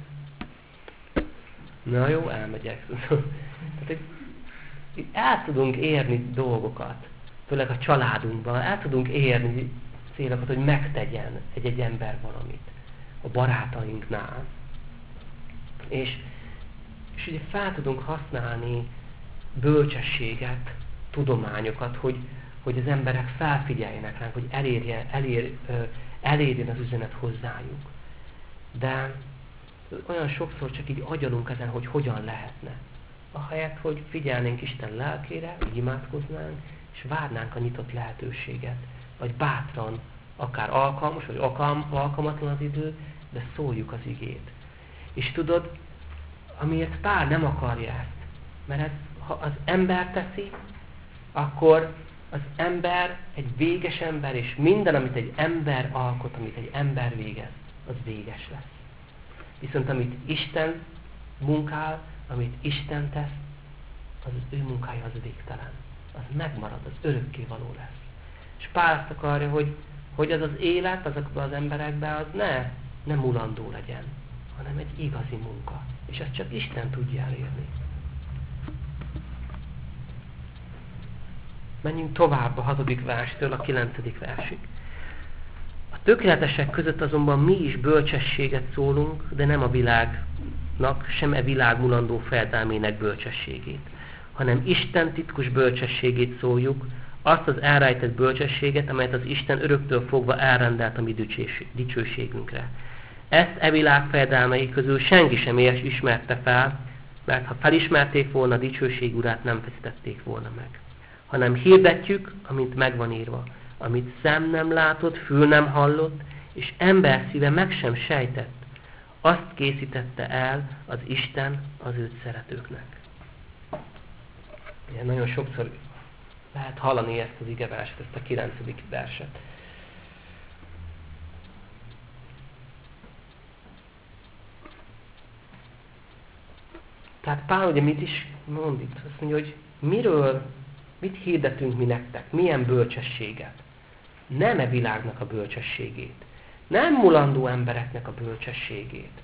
Na jó, elmegyek. Tehát, így el tudunk érni dolgokat, főleg a családunkban, el tudunk érni célokat, hogy megtegyen egy ember valamit a barátainknál. És ugye fel tudunk használni bölcsességet, tudományokat, hogy az emberek felfigyeljenek ránk, hogy elérjen az üzenet hozzájuk. De olyan sokszor csak így agyalunk ezen, hogy hogyan lehetne. Ahelyett, hogy figyelnénk Isten lelkére, imádkoznánk, és várnánk a nyitott lehetőséget. Vagy bátran, akár alkalmas, vagy alkalmatlan az idő, de szóljuk az igét. És tudod, amiért Pál nem akarja ezt, mert ha az ember teszi, akkor az ember egy véges ember, és minden, amit egy ember alkot, amit egy ember végez, az véges lesz. Viszont amit Isten munkál, amit Isten tesz, az ő munkája az végtelen. Az megmarad, az örökkévaló lesz. És Pál azt akarja, hogy az az élet azokban az emberekben az ne mulandó legyen, hanem egy igazi munka. És ezt csak Isten tudja elérni. Menjünk tovább a 6. verstől a 9. versig. A tökéletesek között azonban mi is bölcsességet szólunk, de nem a világnak, sem a világ mulandó fejedelmének bölcsességét, hanem Isten titkos bölcsességét szóljuk, azt az elrejtett bölcsességet, amelyet az Isten öröktől fogva elrendelt a mi dicsőségünkre. Ezt e világ fejedelmei közül senki sem ismerte fel, mert ha felismerték volna, a dicsőség urát nem feszítették volna meg. Hanem hirdetjük, amint megvan írva, amit szem nem látott, fül nem hallott, és ember szíve meg sem sejtett. Azt készítette el az Isten az őt szeretőknek. Ilyen nagyon sokszor lehet hallani ezt az igeverset, ezt a 9. verset. Tehát Pál ugye mit is mond itt? Azt mondja, hogy mit hirdetünk mi nektek? Milyen bölcsességet? Nem e világnak a bölcsességét. Nem mulandó embereknek a bölcsességét.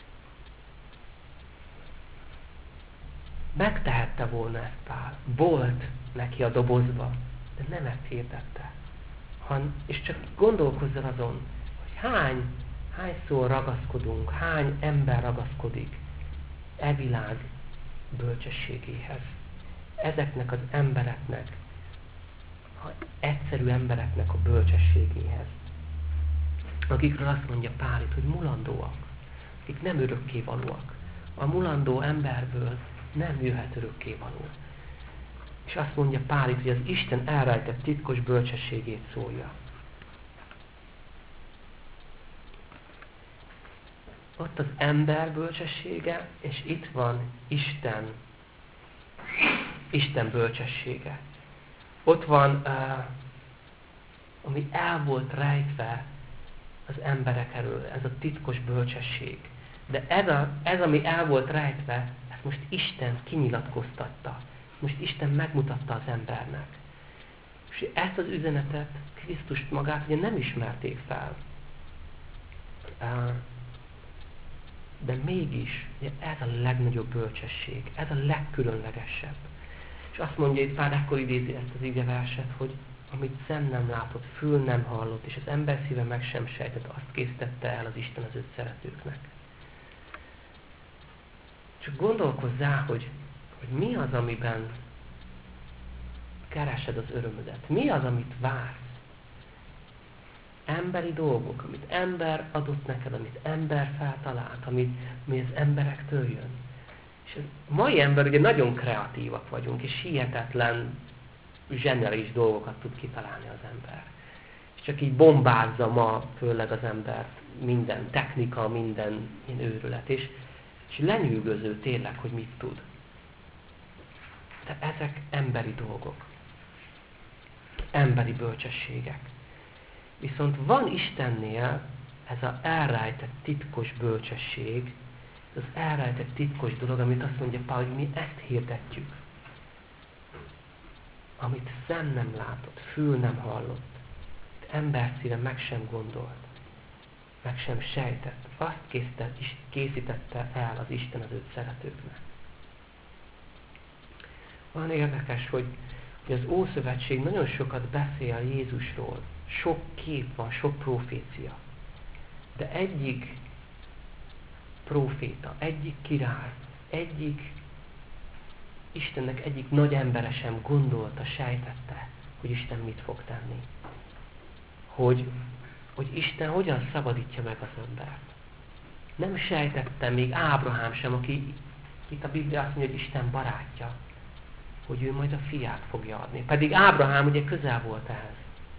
Megtehette volna ezt Pál. Volt neki a dobozba, de nem ezt hirdette. És csak gondolkozzal azon, hogy hányszor ragaszkodunk, hány ember ragaszkodik e világ bölcsességéhez. Ezeknek az embereknek, egyszerű embereknek a bölcsességéhez. Akikről azt mondja Pál itt, hogy mulandóak, akik nem örökkévalóak. A mulandó emberből nem jöhet örökkévaló. És azt mondja Pál itt, hogy az Isten elrejtett titkos bölcsességét szólja. Ott az ember bölcsessége, és itt van Isten bölcsessége. Ott van, ami el volt rejtve az emberek elől, ez a titkos bölcsesség. De ez, ami el volt rejtve, ezt most Isten kinyilatkoztatta. Most Isten megmutatta az embernek. És ezt az üzenetet, Krisztust magát ugye nem ismerték fel. De mégis ez a legnagyobb bölcsesség, ez a legkülönlegesebb. És azt mondja itt Pál, ekkor idézi ezt az igeverset, hogy amit szem nem látott, fül nem hallott, és az ember szíve meg sem sejtett, azt készítette el az Isten az őt szeretőknek. Csak gondolkozzál, hogy mi az, amiben keresed az örömödet. Mi az, amit vársz? emberi dolgok, amit ember adott neked, amit ember feltalált, ami az emberektől jön. És a mai ember ugye nagyon kreatívak vagyunk, és hihetetlen, zseniális dolgokat tud kitalálni az ember. És csak így bombázza ma főleg az embert minden technika, minden ilyen őrület. És lenyűgöző tényleg, hogy mit tud. De ezek emberi dolgok. Emberi bölcsességek. Viszont van Istennél ez az elrejtett titkos bölcsesség, ez az elrejtett titkos dolog, amit azt mondja Pál, hogy mi ezt hirdetjük. Amit szem nem látott, fül nem hallott, ember szíve meg sem gondolt, meg sem sejtett, azt készítette el az Isten az őt szeretőknek. Olyan érdekes, hogy az Ószövetség nagyon sokat beszél Jézusról, sok kép van, sok profécia. De egyik próféta, egyik király, Istennek egyik nagy embere sem gondolta, sejtette, hogy Isten mit fog tenni. Hogy Isten hogyan szabadítja meg az embert. Nem sejtette még Ábrahám sem, aki itt a Biblia azt mondja, hogy Isten barátja, hogy ő majd a fiát fogja adni. Pedig Ábrahám ugye közel volt ehhez.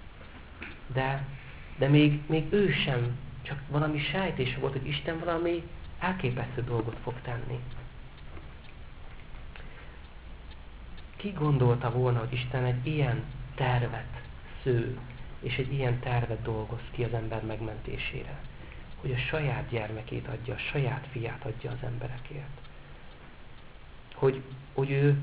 De még ő sem, csak valami sejtése volt, hogy Isten valami elképesztő dolgot fog tenni. Ki gondolta volna, hogy Isten egy ilyen tervet sző, és egy ilyen tervet dolgoz ki az ember megmentésére? Hogy a saját gyermekét adja, a saját fiát adja az emberekért. Hogy ő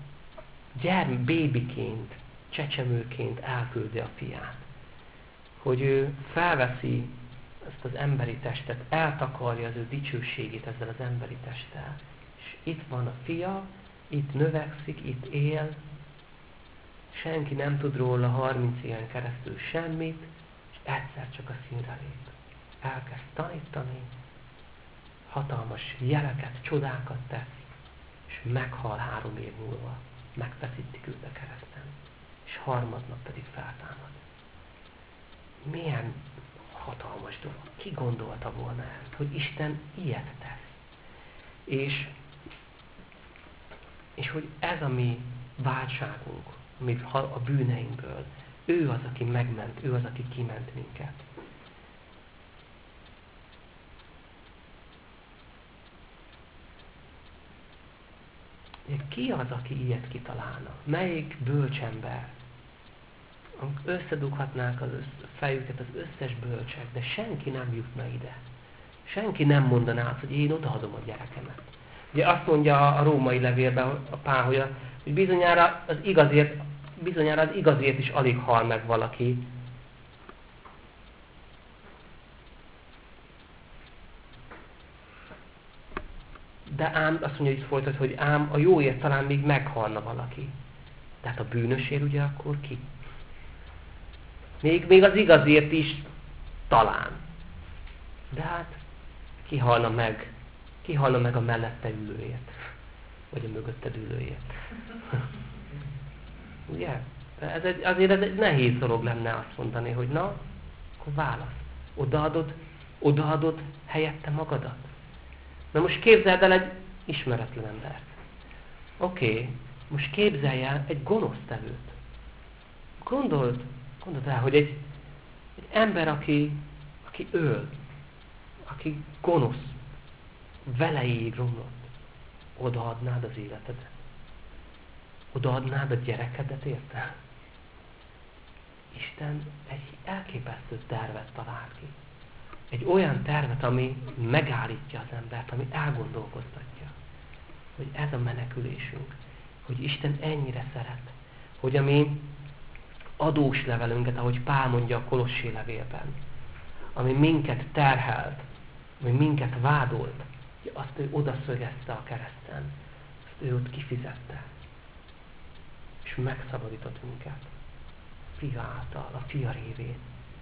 bébiként, csecsemőként elküldi a fiát. Hogy ő felveszi ezt az emberi testet, eltakarja az ő dicsőségét ezzel az emberi testtel. És itt van a fia, itt növekszik, itt él, senki nem tud róla 30 éven keresztül semmit, és egyszer csak a színre lép. Elkezd tanítani, hatalmas jeleket, csodákat tesz, és meghal 3 év múlva. Megfeszítik őt a kereszten, és harmadnap pedig feltámad. Milyen hatalmas dolog. Ki gondolta volna ezt, hogy Isten ilyet tesz. És hogy ez a mi váltságunk, amit a bűneinkből. Ő az, aki megment, ő az, aki kiment minket. Ki az, aki ilyet kitalálna? Melyik bölcsember? Összedughatnák a fejüket az összes bölcsek, de senki nem jutna ide. Senki nem mondaná azt, hogy én odaadom a gyerekemet. Ugye azt mondja a római levélben a Pál, hogy bizonyára az igazért is alig hal meg valaki. De ám azt mondja, hogy folytat, hogy ám a jóért talán még meghalna valaki. Tehát a bűnösért ugye akkor ki? Még az igazért is talán. De hát ki halna meg a mellette ülőért? Vagy a mögötted ülőért? Ugye? Azért ez egy nehéz dolog lenne azt mondani, hogy na, akkor válasz. Odaadod helyette magadat? Na most képzeld el egy ismeretlen embert. Oké, most képzelj el egy gonosztevőt. Gondold el, hogy egy ember, aki öl, aki gonosz, veleig romlott, odaadnád az életedet? Odaadnád a gyerekedet érte? Isten egy elképesztő tervet talált ki. Egy olyan tervet, ami megállítja az embert, ami elgondolkoztatja. Hogy ez a menekülésünk. Hogy Isten ennyire szeret. Hogy a mi adós levelünket, ahogy Pál mondja a Kolossi levélben, ami minket terhelt, ami minket vádolt, azt ő odaszögezte a kereszten. Azt ő ott kifizette. És megszabadított minket. Fia által, a fia révén.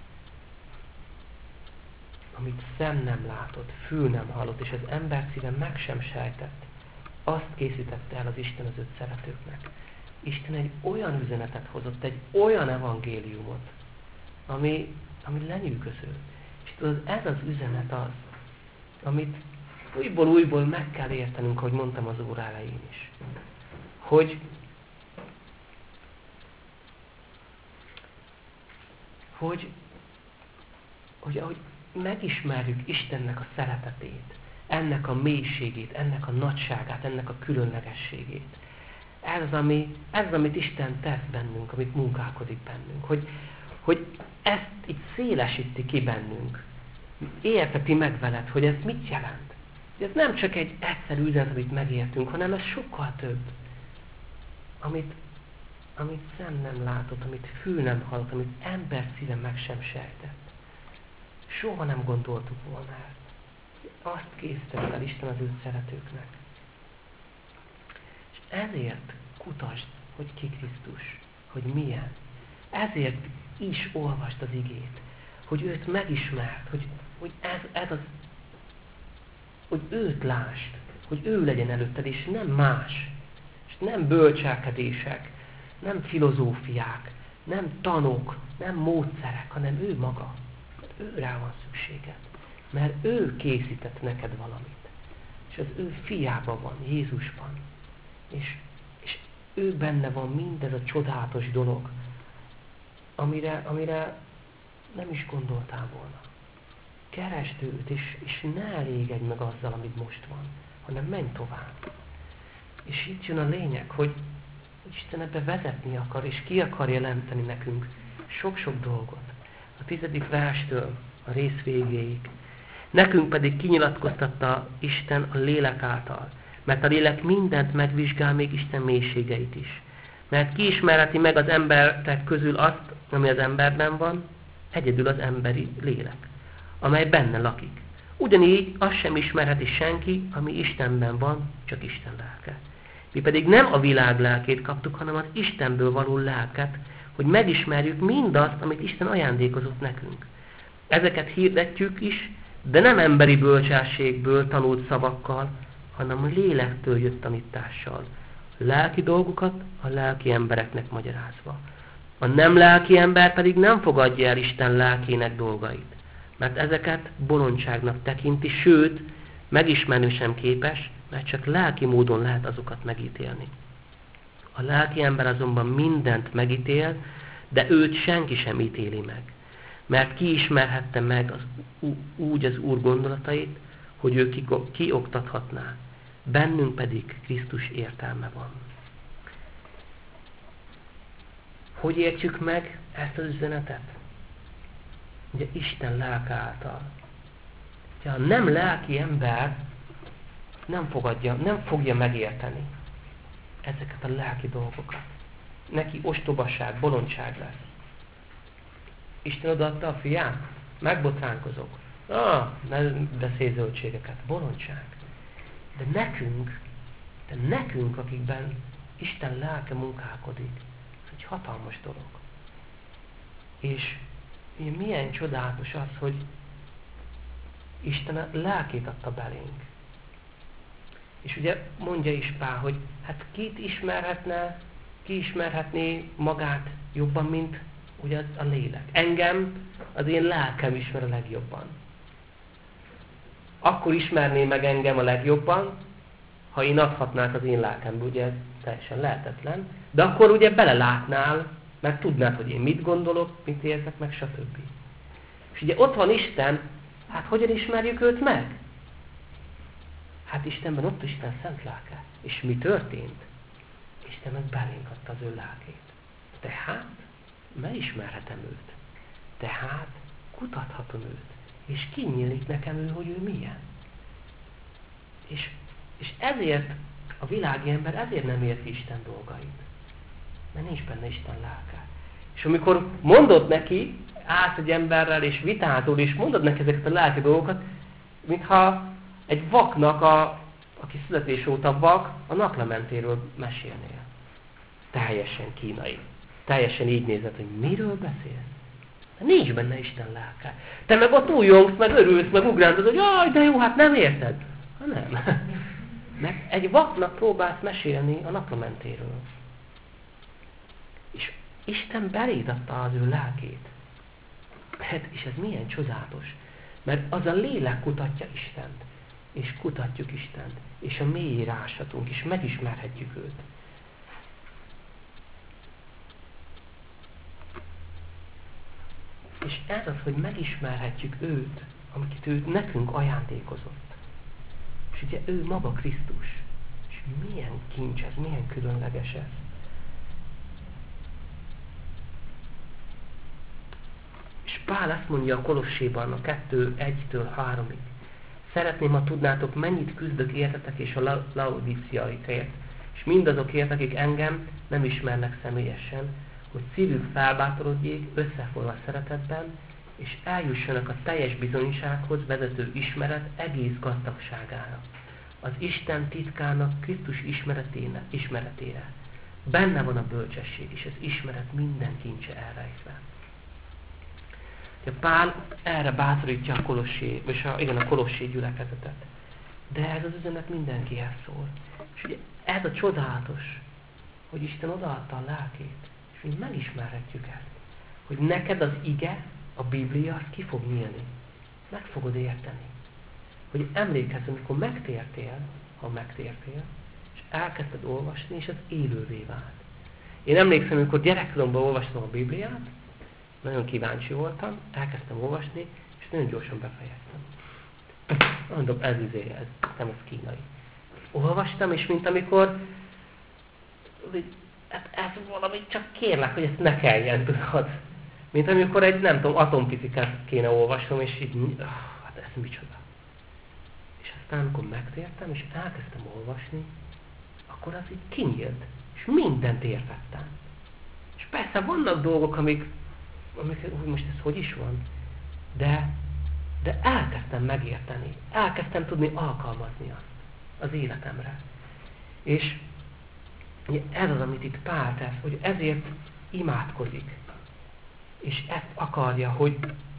Amit szem nem látott, fül nem hallott, és az ember szíve meg sem sejtett, azt készítette el az Isten az őt szeretőknek. Isten egy olyan üzenetet hozott, egy olyan evangéliumot, ami ami lenyűgöző. És tudod, ez az üzenet az, amit újból meg kell értenünk, ahogy mondtam az óra elején is. Hogy ahogy megismerjük Istennek a szeretetét, ennek a mélységét, ennek a nagyságát, ennek a különlegességét. Ez az, amit Isten tesz bennünk, amit munkálkodik bennünk. Hogy ezt így szélesíti ki bennünk. Érteti meg veled, hogy ez mit jelent. Ez nem csak egy egyszerű üzenet, amit megértünk, hanem ez sokkal több. Amit szem nem látott, amit fül nem hallott, amit ember szíve meg sem sejtett. Soha nem gondoltuk volna ezt. Azt készítette el Isten az ő szeretőknek. És ezért kutasd, hogy ki Krisztus, hogy milyen. Ezért is olvasd az igét, hogy őt megismerd, hogy ez az, hogy őt lásd, hogy ő legyen előtted, és nem más. És nem bölcselkedések, nem filozófiák, nem tanok, nem módszerek, hanem ő maga. Ő rá van szükséged. Mert ő készített neked valamit. És az ő fiában van, Jézusban. És ő benne van mindez a csodálatos dolog, amire nem is gondoltál volna. Keresd őt, és ne elégedj meg azzal, amit most van, hanem menj tovább. És itt jön a lényeg, hogy Isten ebbe vezetni akar, és ki akar jelenteni nekünk sok-sok dolgot. A 10. verstől a rész végéig. Nekünk pedig kinyilatkoztatta Isten a lélek által, mert a lélek mindent megvizsgál, még Isten mélységeit is. Mert ki ismerheti meg az emberek közül azt, ami az emberben van, egyedül az emberi lélek, amely benne lakik. Ugyanígy azt sem ismerheti senki, ami Istenben van, csak Isten lelke. Mi pedig nem a világ lelkét kaptuk, hanem az Istenből való lelket, hogy megismerjük mindazt, amit Isten ajándékozott nekünk. Ezeket hirdetjük is, de nem emberi bölcsességből tanult szavakkal, hanem a lélektől jött tanítással. Lelki dolgokat a lelki embereknek magyarázva. A nem lelki ember pedig nem fogadja el Isten lelkének dolgait, mert ezeket bolondságnak tekinti, sőt, megismerni sem képes, mert csak lelki módon lehet azokat megítélni. A lelki ember azonban mindent megítél, de őt senki sem ítéli meg, mert ki ismerhette meg úgy az Úr gondolatait, hogy ő kioktathatná. Bennünk pedig Krisztus értelme van. Hogy értjük meg ezt az üzenetet? Ugye Isten lelke által. Ugye a nem lelki ember nem fogja megérteni ezeket a lelki dolgokat. Neki ostobaság, bolondság lesz. Isten odaadta a fiát? Megbotránkozok. Ne beszélj zöldségeket. Bolondság. De nekünk, akikben Isten lelke munkálkodik, ez egy hatalmas dolog. És milyen csodálatos az, hogy Isten a lelkét adta belénk. És ugye mondja is Pál, hogy hát ki ismerhetné magát jobban, mint ugye a lélek. Engem az én lelkem ismer a legjobban. Akkor ismerné meg engem a legjobban, ha én adhatnák az én lelkemből, ugye ez teljesen lehetetlen, de akkor ugye belelátnál, mert tudnád, hogy én mit gondolok, mit érzek meg, stb. És ugye ott van Isten, hát hogyan ismerjük őt meg? Hát Istenben ott Isten szent lelke. És mi történt? Isten meg belénk adta az ő lelkét. Tehát megismerhetem őt. Tehát kutathatom őt. És kinyílik nekem ő, hogy ő milyen. És ezért a világi ember ezért nem érti Isten dolgait. Mert nincs benne Isten lelke. És amikor mondod neki, állsz egy emberrel és vitázol, és mondod neki ezeket a lelki dolgokat, mintha egy vaknak, aki születés óta vak, a naplementéről mesélnél. Teljesen kínai. Teljesen így nézed, hogy miről beszélsz. Nincs benne Isten lelke. Te meg ott újongsz, meg örülsz, meg ugrándod, hogy jaj, de jó, hát nem érted. Nem. Mert egy vaknak próbálsz mesélni a naplementéről. És Isten beléd adta az ő lelkét. Hát, és ez milyen csodálatos. Mert az a lélek kutatja Istent. És kutatjuk Istent. És a mélyére áshatunk, és megismerhetjük őt. És ez az, hogy megismerhetjük őt, amit ő nekünk ajándékozott. És ugye ő maga Krisztus. És milyen kincs ez, milyen különleges ez. És Pál azt mondja a Kolosséban, a 2:1-3-ig. Szeretném, ha tudnátok, mennyit küzdök értetek és a laodíciaikért, és mindazokért, akik engem nem ismernek személyesen, hogy szívük felbátorodjék összeforva szeretetben, és eljussanak a teljes bizonysághoz vezető ismeret egész gazdagságára, az Isten titkának Krisztus ismeretére. Benne van a bölcsesség, és az ismeret minden kincse elrejtve. Pál erre bátorítja a Kolossé gyülekezetet. De ez az üzenet mindenkihez szól. És ugye ez a csodálatos, hogy Isten odaadta a lelkét, és mi megismerhetjük ezt. Hogy neked az ige, a Biblia, az ki fog nyílni. Meg fogod érteni. Hogy emlékezz, amikor megtértél, ha megtértél, és elkezdted olvasni, és az élővé vált. Én emlékszem, amikor gyerekkoromban olvastam a Bibliát, nagyon kíváncsi voltam, elkezdtem olvasni, és nagyon gyorsan befejeztem. Mondom, ez nem ez kínai. Olvastam, és mint amikor, ez valami, csak kérlek, hogy ezt ne kelljen, tudod. Mint amikor egy, nem tudom, atomfizikát kéne olvasnom, és így, hát ez micsoda. És aztán, amikor megtértem, és elkezdtem olvasni, akkor az így kinyílt, és mindent értettem. És persze vannak dolgok, amik most ez hogy is van, de elkezdtem megérteni, elkezdtem tudni alkalmazni azt az életemre. És ez az, amit itt Pál tesz, hogy ezért imádkozik. És ezt akarja, hogy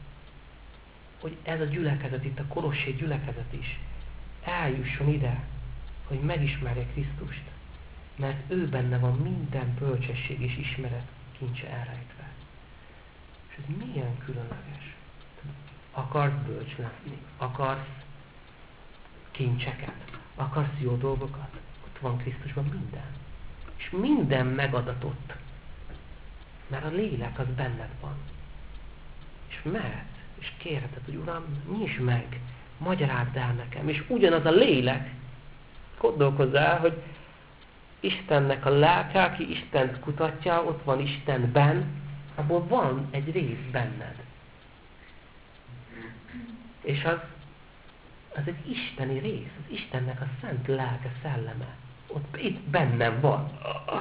ez a gyülekezet, itt a Kolossé gyülekezet is eljusson ide, hogy megismerje Krisztust. Mert ő benne van minden bölcsesség és ismeret kincse elrejtve. És ez milyen különleges. Akarsz bölcs lenni, akarsz kincseket, akarsz jó dolgokat, ott van Krisztusban minden. És minden megadatott, mert a lélek az benned van. És mehetsz, és kérheted, hogy Uram, nyisd meg, magyarázd el nekem. És ugyanaz a lélek, gondolkozz el, hogy Istennek a lelke, aki Istent kutatja, ott van Istenben, abból van egy rész benned. És az egy isteni rész, az Istennek a szent lelke szelleme. Itt bennem van.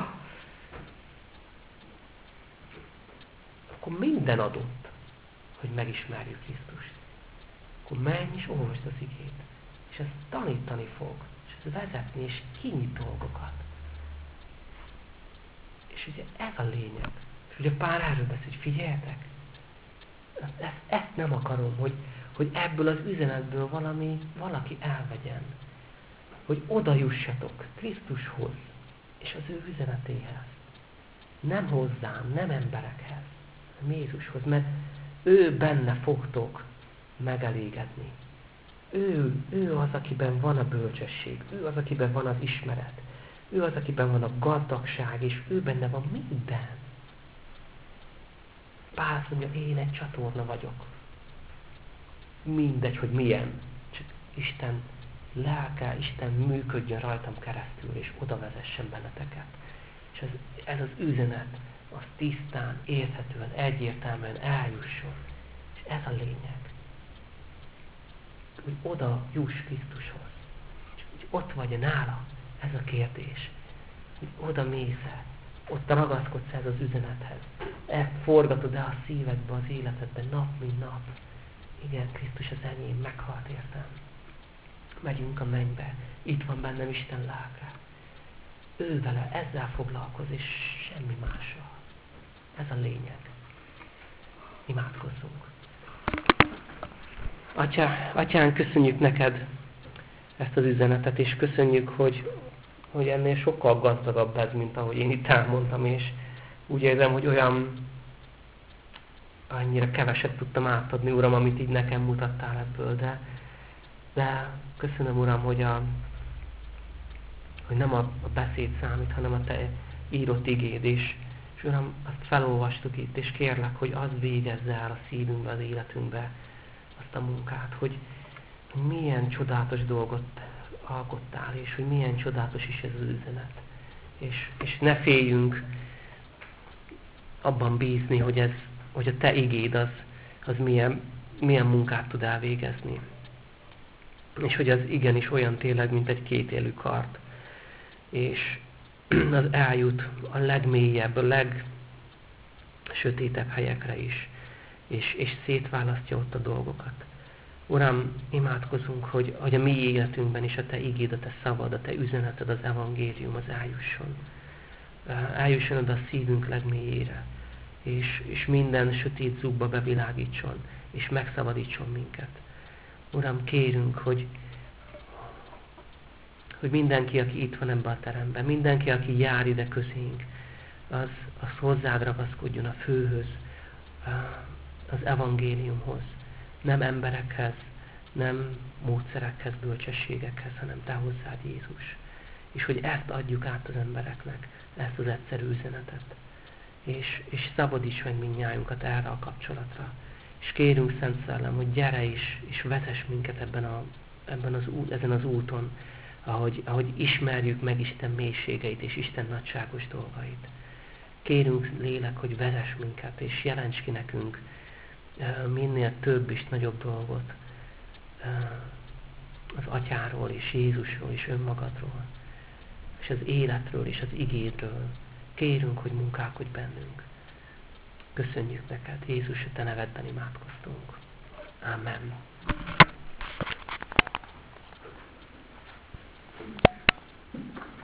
Akkor minden adott, hogy megismerjük Krisztust. Akkor menj és olvasd az igét. És ez tanítani fog. És ez vezetni és kinyit dolgokat. És ugye ez a lényeg. És ugye Pál erről beszél, hogy figyeljetek. Ezt nem akarom, hogy ebből az üzenetből valaki elvegyen. Hogy oda jussatok Krisztushoz és az ő üzenetéhez. Nem hozzám, nem emberekhez, hanem Jézushoz, mert ő benne fogtok megelégedni. Ő az, akiben van a bölcsesség, ő az, akiben van az ismeret, ő az, akiben van a gazdagság, és ő benne van minden. Pál azt mondja, én egy csatorna vagyok. Mindegy, hogy milyen. Csak Isten lelke, Isten működjön rajtam keresztül, és oda vezessen benneteket. És ez az üzenet, az tisztán, érthetően, egyértelműen eljusson. És ez a lényeg. Hogy oda juss Krisztushoz. És hogy ott vagy nála, ez a kérdés. Hogy oda mész-e, ott ragaszkodsz ez az üzenethez. Forgatod el a szívedbe, az életedbe nap, mint nap. Igen, Krisztus az enyém, meghalt értem. Megyünk a mennybe, itt van bennem Isten lelke. Ő vele, ezzel foglalkoz, és semmi mással. Ez a lényeg. Imádkozzunk. Atyán, köszönjük neked ezt az üzenetet, és köszönjük, hogy ennél sokkal gazdagabb ez, mint ahogy én itt elmondtam, és úgy érzem, hogy olyan annyira keveset tudtam átadni, Uram, amit így nekem mutattál ebből, de köszönöm, Uram, hogy nem a beszéd számít, hanem a Te írott igéd is. És Uram, azt felolvastuk itt, és kérlek, hogy az végezze el a szívünkbe, az életünkbe azt a munkát, hogy milyen csodálatos dolgot alkottál, és hogy milyen csodálatos is ez az üzenet. És ne féljünk abban bízni, hogy a Te igéd az milyen munkát tud elvégezni. És hogy az igenis olyan tényleg, mint egy kétélű kard. És az eljut a legmélyebb, a legsötétebb helyekre is. És szétválasztja ott a dolgokat. Uram, imádkozunk, hogy a mi életünkben is a Te igéd, a Te szavad, a Te üzeneted, az evangélium az eljusson. Eljusson oda a szívünk legmélyére. És minden sötét zugba bevilágítson, és megszabadítson minket. Uram, kérünk, hogy mindenki, aki itt van ebben a teremben, mindenki, aki jár ide közénk, az hozzád ragaszkodjon a főhöz, az evangéliumhoz. Nem emberekhez, nem módszerekhez, bölcsességekhez, hanem Te hozzád, Jézus. És hogy ezt adjuk át az embereknek, ezt az egyszerű üzenetet. És szabadíts meg mindnyájunkat erre a kapcsolatra. És kérünk, Szent Szellem, hogy gyere is, és vezess minket ezen az úton, ahogy ismerjük meg Isten mélységeit és Isten nagyságos dolgait. Kérünk, Lélek, hogy vezess minket, és jelents ki nekünk minél több és nagyobb dolgot az Atyáról, és Jézusról, és önmagadról, és az életről, és az igédről. Kérünk, hogy munkálkodj bennünk. Köszönjük neked, Jézus, a Te nevedben imádkoztunk. Amen.